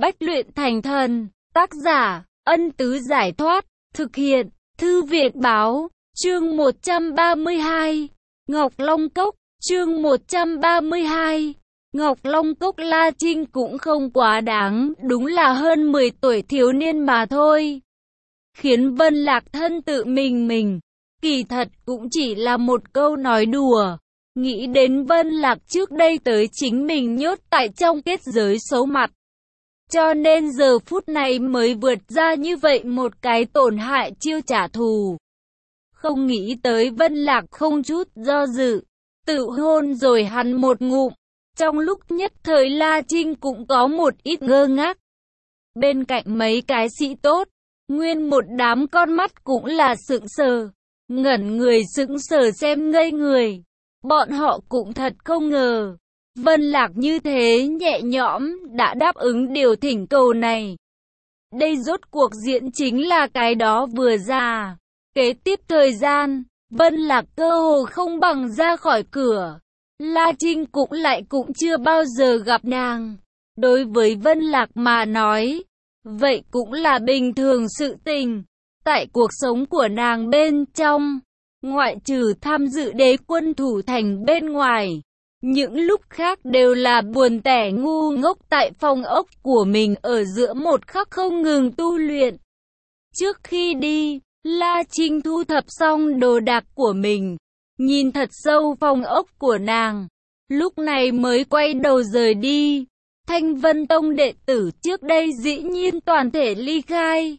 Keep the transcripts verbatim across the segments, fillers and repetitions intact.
Bách luyện thành thần. Tác giả, Ân Tứ Giải Thoát. Thực hiện, Thư Viện Báo. Chương một trăm ba mươi hai. Ngọc Long Cốc. Chương một trăm ba mươi hai. Ngọc Long Cốc. La Trinh cũng không quá đáng, đúng là hơn mười tuổi thiếu niên mà thôi. Khiến Vân Lạc thân tự mình mình. Kỳ thật cũng chỉ là một câu nói đùa. Nghĩ đến Vân Lạc trước đây tới chính mình nhốt tại trong kết giới xấu mặt. Cho nên giờ phút này mới vượt ra như vậy một cái tổn hại chiêu trả thù. Không nghĩ tới Vân Lạc không chút do dự, tự hôn rồi hắn một ngụm. Trong lúc nhất thời La Trinh cũng có một ít ngơ ngác. Bên cạnh mấy cái sĩ tốt, nguyên một đám con mắt cũng là sững sờ, ngẩn người sững sờ xem ngây người. Bọn họ cũng thật không ngờ, Vân Lạc như thế nhẹ nhõm đã đáp ứng điều thỉnh cầu này. Đây rốt cuộc diễn chính là cái đó vừa ra. Kế tiếp thời gian, Vân Lạc cơ hồ không bằng ra khỏi cửa. La Trinh cũng lại cũng chưa bao giờ gặp nàng. Đối với Vân Lạc mà nói, vậy cũng là bình thường sự tình. Tại cuộc sống của nàng bên trong, ngoại trừ tham dự đế quân thủ thành bên ngoài, những lúc khác đều là buồn tẻ ngu ngốc tại phòng ốc của mình ở giữa một khắc không ngừng tu luyện. Trước khi đi, La Trinh thu thập xong đồ đạc của mình, nhìn thật sâu phòng ốc của nàng, lúc này mới quay đầu rời đi. Thanh Vân Tông đệ tử trước đây dĩ nhiên toàn thể ly khai.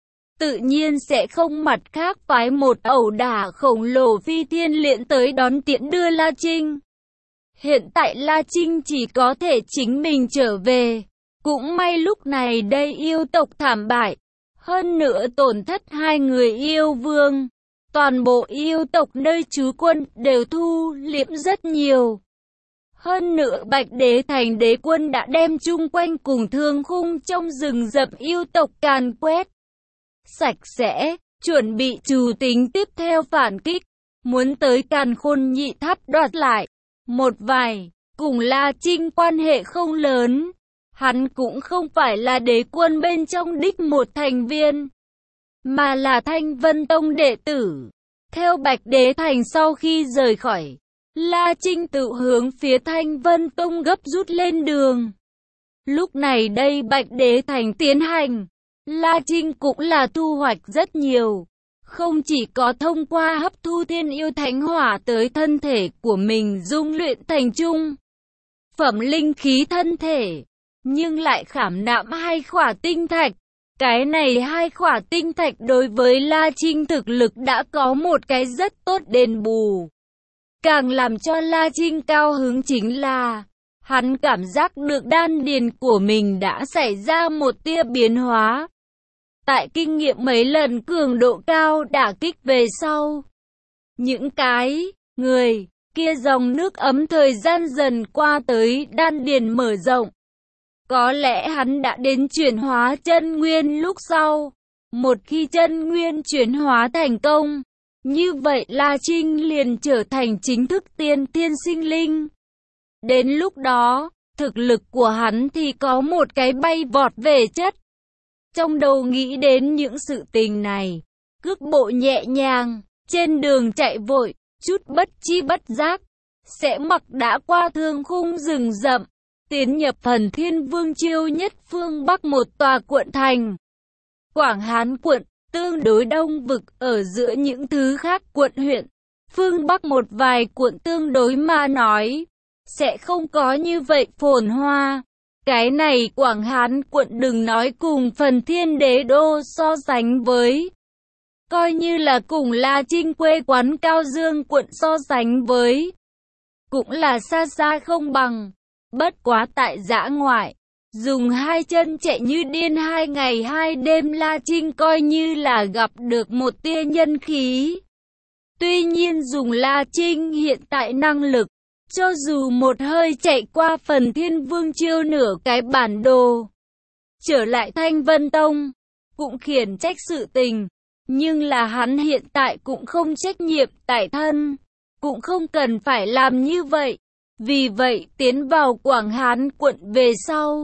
Tự nhiên sẽ không mặt khác phái một ẩu đả khổng lồ phi thiên liễn tới đón tiễn đưa La Trinh. Hiện tại La Trinh chỉ có thể chính mình trở về. Cũng may lúc này đây yêu tộc thảm bại. Hơn nữa tổn thất hai người yêu vương. Toàn bộ yêu tộc nơi trú quân đều thu liễm rất nhiều. Hơn nữa Bạch Đế Thành đế quân đã đem chung quanh cùng thương khung trong rừng rậm yêu tộc càn quét sạch sẽ, chuẩn bị trù tính tiếp theo phản kích, muốn tới Càn Khôn Nhị Tháp đoạt lại. Một vài, cùng La Trinh quan hệ không lớn, hắn cũng không phải là đế quân bên trong đích một thành viên, mà là Thanh Vân Tông đệ tử. Theo Bạch Đế Thành sau khi rời khỏi, La Trinh tự hướng phía Thanh Vân Tông gấp rút lên đường. Lúc này đây Bạch Đế Thành tiến hành, La Trinh cũng là thu hoạch rất nhiều. Không chỉ có thông qua hấp thu thiên yêu thánh hỏa tới thân thể của mình dung luyện thành trung phẩm linh khí thân thể, nhưng lại khảm nạm hai khỏa tinh thạch. Cái này hai khỏa tinh thạch đối với La Trinh thực lực đã có một cái rất tốt đền bù. Càng làm cho La Trinh cao hứng chính là, hắn cảm giác được đan điền của mình đã xảy ra một tia biến hóa. Tại kinh nghiệm mấy lần cường độ cao đả kích về sau, những cái người kia dòng nước ấm thời gian dần qua tới đan điền mở rộng. Có lẽ hắn đã đến chuyển hóa chân nguyên lúc sau. Một khi chân nguyên chuyển hóa thành công, như vậy La Trinh liền trở thành chính thức tiên thiên sinh linh. Đến lúc đó, thực lực của hắn thì có một cái bay vọt về chất. Trong đầu nghĩ đến những sự tình này, cước bộ nhẹ nhàng, trên đường chạy vội, chút bất chi bất giác, sẽ mặc đã qua thương khung rừng rậm, tiến nhập phần Thiên Vương Chiêu nhất phương Bắc một tòa quận thành. Quảng Hán quận, tương đối đông vực ở giữa những thứ khác quận huyện, phương Bắc một vài quận tương đối mà nói, sẽ không có như vậy phồn hoa. Cái này Quảng Hán quận đừng nói cùng phần Thiên Đế Đô so sánh với, coi như là cùng La Trinh quê quán Cao Dương quận so sánh với, cũng là xa xa không bằng. Bất quá tại dã ngoại, dùng hai chân chạy như điên hai ngày hai đêm La Trinh coi như là gặp được một tia nhân khí. Tuy nhiên dùng La Trinh hiện tại năng lực, cho dù một hơi chạy qua phần Thiên Vương Chiêu nửa cái bản đồ, trở lại Thanh Vân Tông, cũng khiển trách sự tình, nhưng là hắn hiện tại cũng không trách nhiệm tại thân, cũng không cần phải làm như vậy. Vì vậy tiến vào Quảng Hán quận về sau,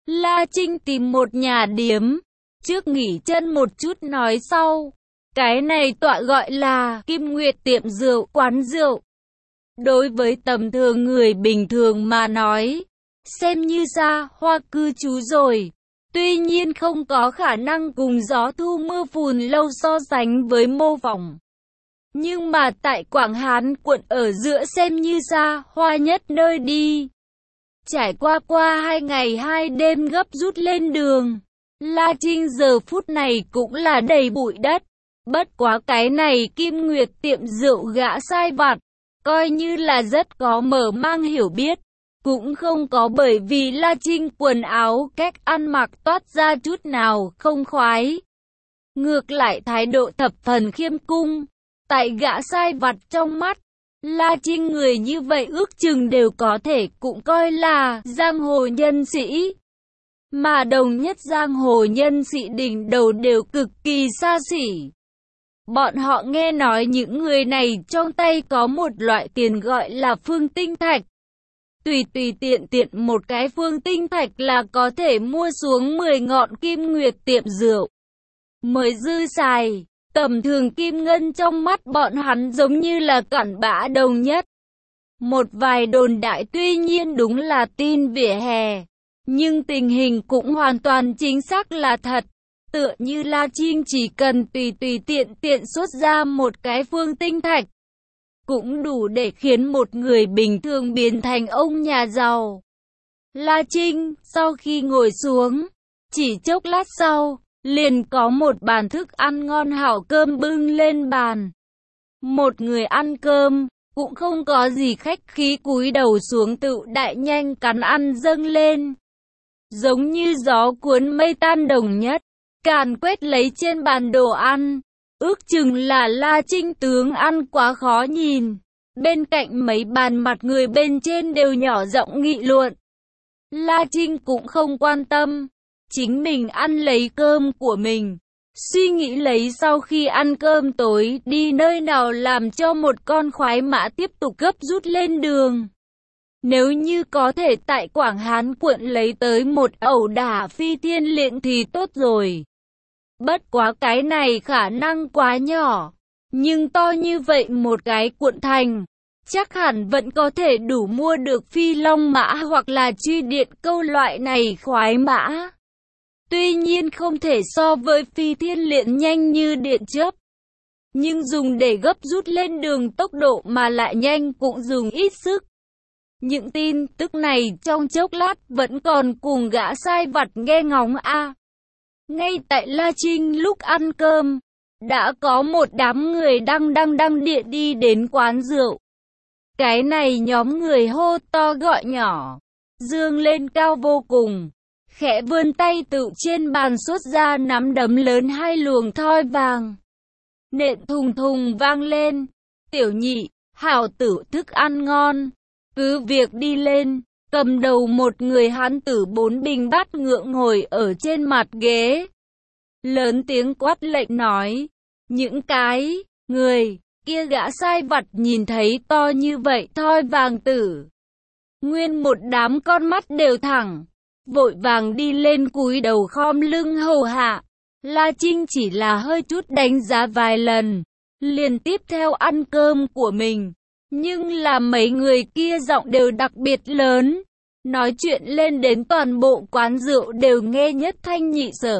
La Trinh tìm một nhà điếm, trước nghỉ chân một chút nói sau. Cái này tọa gọi là Kim Nguyệt tiệm rượu, quán rượu. Đối với tầm thường người bình thường mà nói, xem như xa hoa cư trú rồi. Tuy nhiên không có khả năng cùng gió thu mưa phùn lâu so sánh với mô phỏng. Nhưng mà tại Quảng Hán quận ở giữa xem như xa hoa nhất nơi đi. Trải qua qua hai ngày hai đêm gấp rút lên đường, La Trinh giờ phút này cũng là đầy bụi đất. Bất quá cái này Kim Nguyệt tiệm rượu gã sai vặt, coi như là rất có mở mang hiểu biết. Cũng không có bởi vì La Trinh quần áo cách ăn mặc toát ra chút nào không khoái. Ngược lại thái độ thập phần khiêm cung. Tại gã sai vặt trong mắt, La Trinh người như vậy ước chừng đều có thể cũng coi là giang hồ nhân sĩ. Mà đồng nhất giang hồ nhân sĩ đỉnh đầu đều cực kỳ xa xỉ. Bọn họ nghe nói những người này trong tay có một loại tiền gọi là phương tinh thạch. Tùy tùy tiện tiện một cái phương tinh thạch là có thể mua xuống mười ngọn Kim Nguyệt tiệm rượu. Mới dư xài, tầm thường kim ngân trong mắt bọn hắn giống như là cặn bã đồng nhất. Một vài đồn đại tuy nhiên đúng là tin vỉa hè, nhưng tình hình cũng hoàn toàn chính xác là thật. Tựa như La Trinh chỉ cần tùy tùy tiện tiện xuất ra một cái phương tinh thạch, cũng đủ để khiến một người bình thường biến thành ông nhà giàu. La Trinh, sau khi ngồi xuống, chỉ chốc lát sau, liền có một bàn thức ăn ngon hảo cơm bưng lên bàn. Một người ăn cơm, cũng không có gì khách khí cúi đầu xuống tự đại nhanh cắn ăn dâng lên. Giống như gió cuốn mây tan đồng nhất, càn quét lấy trên bàn đồ ăn. Ước chừng là La Trinh tướng ăn quá khó nhìn. Bên cạnh mấy bàn mặt người bên trên đều nhỏ giọng nghị luận. La Trinh cũng không quan tâm. Chính mình ăn lấy cơm của mình. Suy nghĩ lấy sau khi ăn cơm tối đi nơi nào làm cho một con khoái mã tiếp tục gấp rút lên đường. Nếu như có thể tại Quảng Hán quận lấy tới một ẩu đả phi thiên liện thì tốt rồi. Bất quá cái này khả năng quá nhỏ, nhưng to như vậy một cái quận thành, chắc hẳn vẫn có thể đủ mua được phi long mã hoặc là truy điện câu loại này khoái mã. Tuy nhiên không thể so với phi thiên liện nhanh như điện chớp, nhưng dùng để gấp rút lên đường tốc độ mà lại nhanh cũng dùng ít sức. Những tin tức này trong chốc lát vẫn còn cùng gã sai vặt nghe ngóng a. Ngay tại La Trinh lúc ăn cơm, đã có một đám người đang đang đang địa đi đến quán rượu. Cái này nhóm người hô to gọi nhỏ, dương lên cao vô cùng, khẽ vươn tay tự trên bàn xuất ra nắm đấm lớn hai luồng thoi vàng. Nện thùng thùng vang lên, tiểu nhị, hảo tử thức ăn ngon, cứ việc đi lên. Cầm đầu một người hán tử bốn bình bát ngựa ngồi ở trên mặt ghế. Lớn tiếng quát lệnh nói, những cái, người, kia gã sai vặt nhìn thấy to như vậy thoi vàng tử. Nguyên một đám con mắt đều thẳng, vội vàng đi lên cúi đầu khom lưng hầu hạ. La Trinh chỉ là hơi chút đánh giá vài lần, liền tiếp theo ăn cơm của mình. Nhưng là mấy người kia giọng đều đặc biệt lớn, nói chuyện lên đến toàn bộ quán rượu đều nghe nhất thanh nhị sở.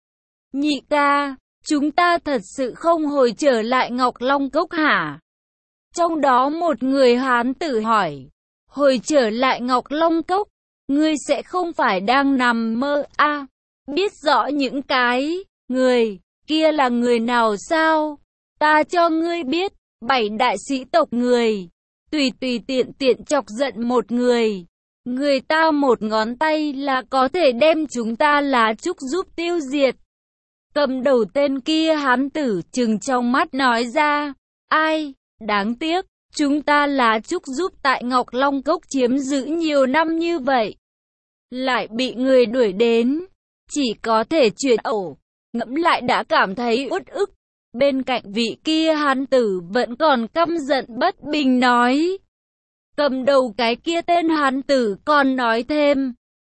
Nhị ca, chúng ta thật sự không hồi trở lại Ngọc Long Cốc hả? Trong đó một người hán tử hỏi, hồi trở lại Ngọc Long Cốc, ngươi sẽ không phải đang nằm mơ à? Biết rõ những cái, người, kia là người nào sao? Ta cho ngươi biết. Bảy đại sĩ tộc người, tùy tùy tiện tiện chọc giận một người, người ta một ngón tay là có thể đem chúng ta lá trúc giúp tiêu diệt. Cầm đầu tên kia hán tử trừng trong mắt nói ra, ai, đáng tiếc, chúng ta lá trúc giúp tại Ngọc Long Cốc chiếm giữ nhiều năm như vậy, lại bị người đuổi đến, chỉ có thể chuyển ổ, ngẫm lại đã cảm thấy uất ức. Bên cạnh vị kia hán tử vẫn còn căm giận bất bình nói. Cầm đầu cái kia tên hán tử còn nói thêm,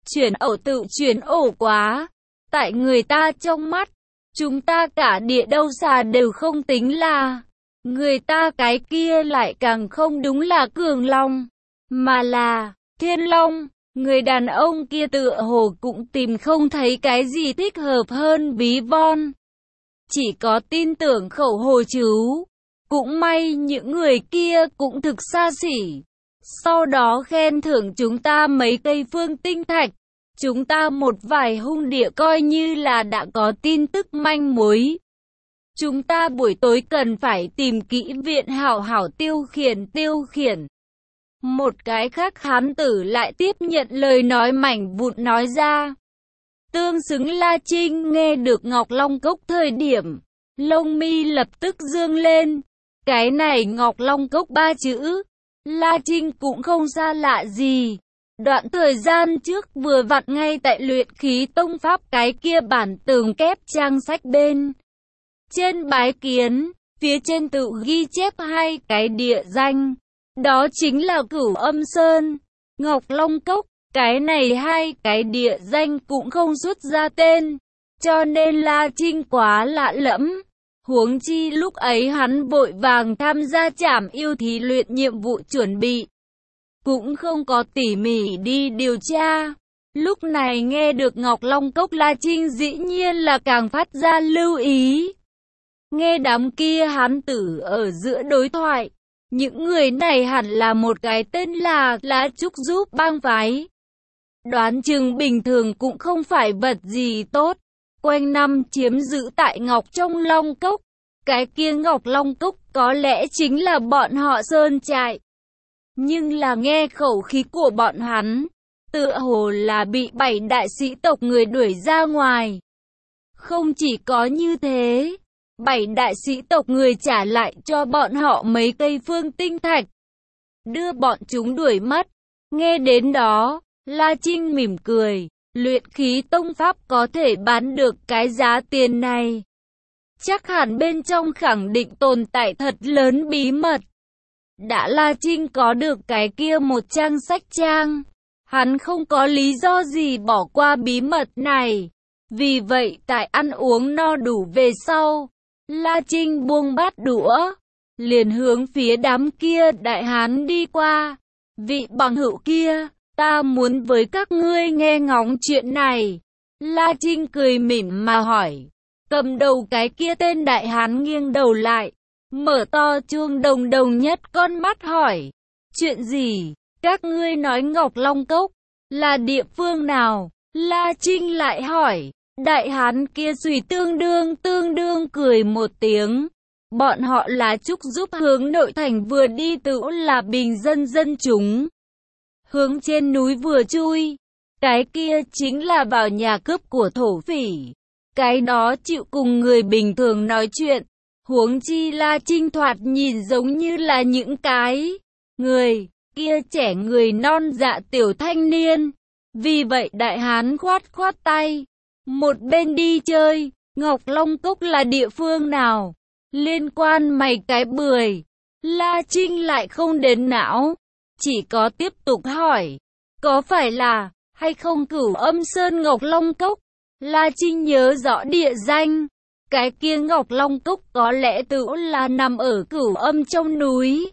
Chuyển ẩu tự chuyển ẩu quá. Tại người ta trong mắt, chúng ta cả địa đâu xà đều không tính là. Người ta cái kia lại càng không đúng là cường long, mà là thiên long. Người đàn ông kia tựa hồ cũng tìm không thấy cái gì thích hợp hơn ví von. Chỉ có tin tưởng khẩu hồ chú. Cũng may những người kia cũng thực xa xỉ. Sau đó khen thưởng chúng ta mấy cây phương tinh thạch. Chúng ta một vài hung địa coi như là đã có tin tức manh mối. Chúng ta buổi tối cần phải tìm kỹ viện hảo hảo tiêu khiển tiêu khiển. Một cái khác hán tử lại tiếp nhận lời nói mảnh vụn nói ra. Tương xứng La Trinh nghe được Ngọc Long Cốc thời điểm, lông mi lập tức dương lên. Cái này Ngọc Long Cốc ba chữ, La Trinh cũng không xa lạ gì. Đoạn thời gian trước vừa vặn ngay tại luyện khí tông pháp cái kia bản tường kép trang sách bên trên bái kiến, phía trên tự ghi chép hai cái địa danh. Đó chính là Cửu Âm Sơn, Ngọc Long Cốc. Cái này hai cái địa danh cũng không xuất ra tên, cho nên La Trinh quá lạ lẫm. Huống chi lúc ấy hắn vội vàng tham gia trảm yêu thí luyện nhiệm vụ chuẩn bị, cũng không có tỉ mỉ đi điều tra. Lúc này nghe được Ngọc Long Cốc, La Trinh dĩ nhiên là càng phát ra lưu ý. Nghe đám kia hán tử ở giữa đối thoại, những người này hẳn là một cái tên là Lá Trúc giúp bang phái. Đoán chừng bình thường cũng không phải vật gì tốt, quanh năm chiếm giữ tại Ngọc trong Long Cốc. Cái kia Ngọc Long Cốc có lẽ chính là bọn họ sơn trại. Nhưng là nghe khẩu khí của bọn hắn, tựa hồ là bị bảy đại sĩ tộc người đuổi ra ngoài. Không chỉ có như thế, bảy đại sĩ tộc người trả lại cho bọn họ mấy cây phương tinh thạch, đưa bọn chúng đuổi mất. Nghe đến đó, La Trinh mỉm cười, luyện khí tông pháp có thể bán được cái giá tiền này. Chắc hẳn bên trong khẳng định tồn tại thật lớn bí mật. Đã La Trinh có được cái kia một trang sách trang, hắn không có lý do gì bỏ qua bí mật này. Vì vậy tại ăn uống no đủ về sau, La Trinh buông bát đũa, liền hướng phía đám kia đại hán đi qua. Vị bằng hữu kia, ta muốn với các ngươi nghe ngóng chuyện này. La Trinh cười mỉm mà hỏi. Cầm đầu cái kia tên đại hán nghiêng đầu lại, mở to chuông đồng đồng nhất con mắt hỏi. Chuyện gì? Các ngươi nói Ngọc Long Cốc là địa phương nào? La Trinh lại hỏi. Đại hán kia suy tương đương tương đương cười một tiếng. Bọn họ là Trúc giúp hướng nội thành vừa đi tự là bình dân dân chúng. Hướng trên núi vừa chui. Cái kia chính là vào nhà cướp của thổ phỉ. Cái đó chịu cùng người bình thường nói chuyện. Huống chi La Trinh thoạt nhìn giống như là những cái người kia trẻ người non dạ tiểu thanh niên. Vì vậy đại hán khoát khoát tay. Một bên đi chơi, Ngọc Long Cốc là địa phương nào? Liên quan mày cái bưởi. La Trinh lại không đến não, chỉ có tiếp tục hỏi. Có phải là, hay không Cửu Âm Sơn Ngọc Long Cốc? La Trinh nhớ rõ địa danh. Cái kia Ngọc Long Cốc có lẽ tự là nằm ở Cửu Âm trong núi.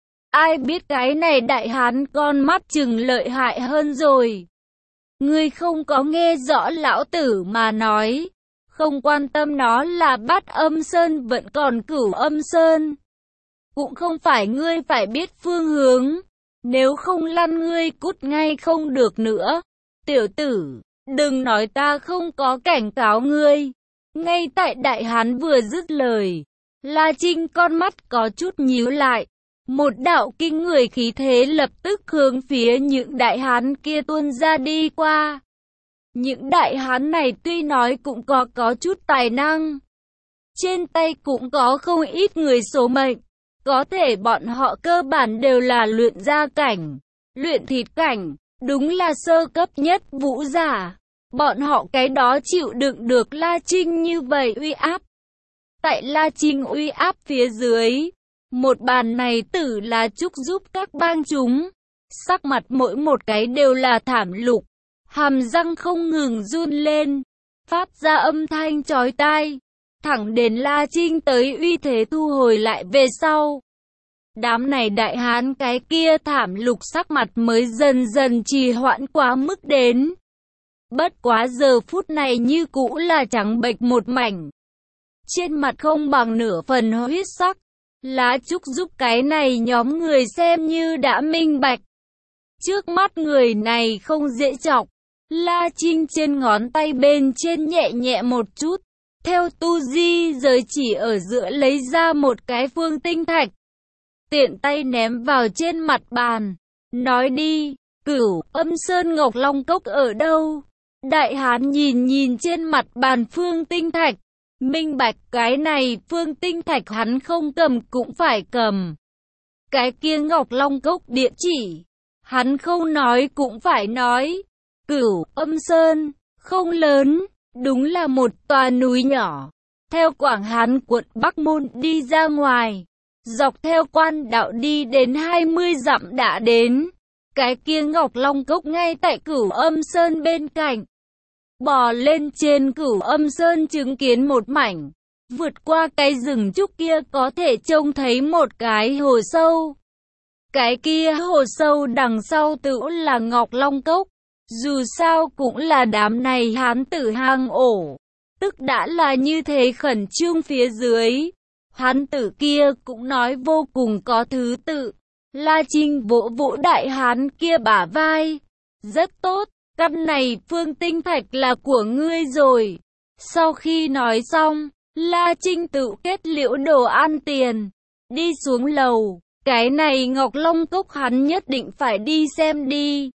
Ai biết cái này đại hán con mắt chừng lợi hại hơn rồi. Ngươi không có nghe rõ lão tử mà nói. Không quan tâm nó là Bát Âm Sơn vẫn còn Cửu Âm Sơn. Cũng không phải ngươi phải biết phương hướng. Nếu không lăn ngươi cút ngay không được nữa. Tiểu tử, đừng nói ta không có cảnh cáo ngươi. Ngay tại đại hán vừa dứt lời, La Trinh con mắt có chút nhíu lại. Một đạo kinh người khí thế lập tức hướng phía những đại hán kia tuôn ra đi qua. Những đại hán này tuy nói cũng có có chút tài năng, trên tay cũng có không ít người số mệnh. Có thể bọn họ cơ bản đều là luyện gia cảnh, luyện thịt cảnh, đúng là sơ cấp nhất vũ giả. Bọn họ cái đó chịu đựng được La Trinh như vậy uy áp. Tại La Trinh uy áp phía dưới, một bàn này tử là Trúc giúp các bang chúng. Sắc mặt mỗi một cái đều là thảm lục. hàm răng không ngừng run lên, phát ra âm thanh chói tai, thẳng đến La Trinh tới uy thế thu hồi lại về sau. Đám này đại hán cái kia thảm lục sắc mặt mới dần dần trì hoãn quá mức đến. Bất quá giờ phút này như cũ là trắng bệch một mảnh. Trên mặt không bằng nửa phần huyết sắc. Lá trúc giúp cái này nhóm người xem như đã minh bạch. Trước mắt người này không dễ chọc. La Trinh trên ngón tay bên trên nhẹ nhẹ một chút. Theo tu di giới chỉ ở giữa lấy ra một cái phương tinh thạch. Tiện tay ném vào trên mặt bàn. Nói đi, Cửu Âm Sơn Ngọc Long Cốc ở đâu? Đại hán nhìn nhìn trên mặt bàn phương tinh thạch. Minh bạch cái này phương tinh thạch hắn không cầm cũng phải cầm. Cái kia Ngọc Long Cốc địa chỉ. Hắn không nói cũng phải nói. Cửu Âm Sơn, không lớn, đúng là một tòa núi nhỏ. Theo Quảng Hán quận Bắc Môn đi ra ngoài. Dọc theo quan đạo đi đến hai mươi dặm đã đến. Cái kia Ngọc Long Cốc ngay tại Cửu Âm Sơn bên cạnh. Bò lên trên Cửu Âm Sơn chứng kiến một mảnh. Vượt qua cái rừng trúc kia có thể trông thấy một cái hồ sâu. Cái kia hồ sâu đằng sau tự là Ngọc Long Cốc. Dù sao cũng là đám này hán tử hang ổ. Tức đã là như thế khẩn trương phía dưới. Hán tử kia cũng nói vô cùng có thứ tự. La Trinh vỗ vỗ đại hán kia bả vai. Rất tốt, căn này phương tinh thạch là của ngươi rồi. Sau khi nói xong, La Trinh tự kết liễu đồ ăn tiền. Đi xuống lầu, cái này Ngọc Long Cốc hắn nhất định phải đi xem đi.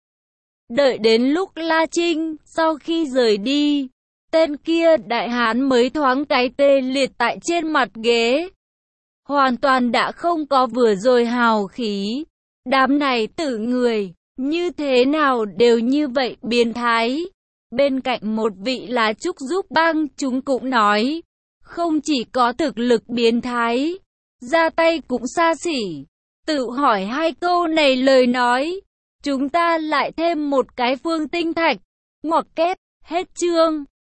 Đợi đến lúc La Trinh, sau khi rời đi, tên kia đại hán mới thoáng cái tê liệt tại trên mặt ghế. Hoàn toàn đã không có vừa rồi hào khí. Đám này tử người, như thế nào đều như vậy biến thái. Bên cạnh một vị lá trúc giúp băng chúng cũng nói. Không chỉ có thực lực biến thái, ra tay cũng xa xỉ. Tự hỏi hai câu này lời nói. Chúng ta lại thêm một cái phương tinh thạch. Ngoặc kép, hết chương.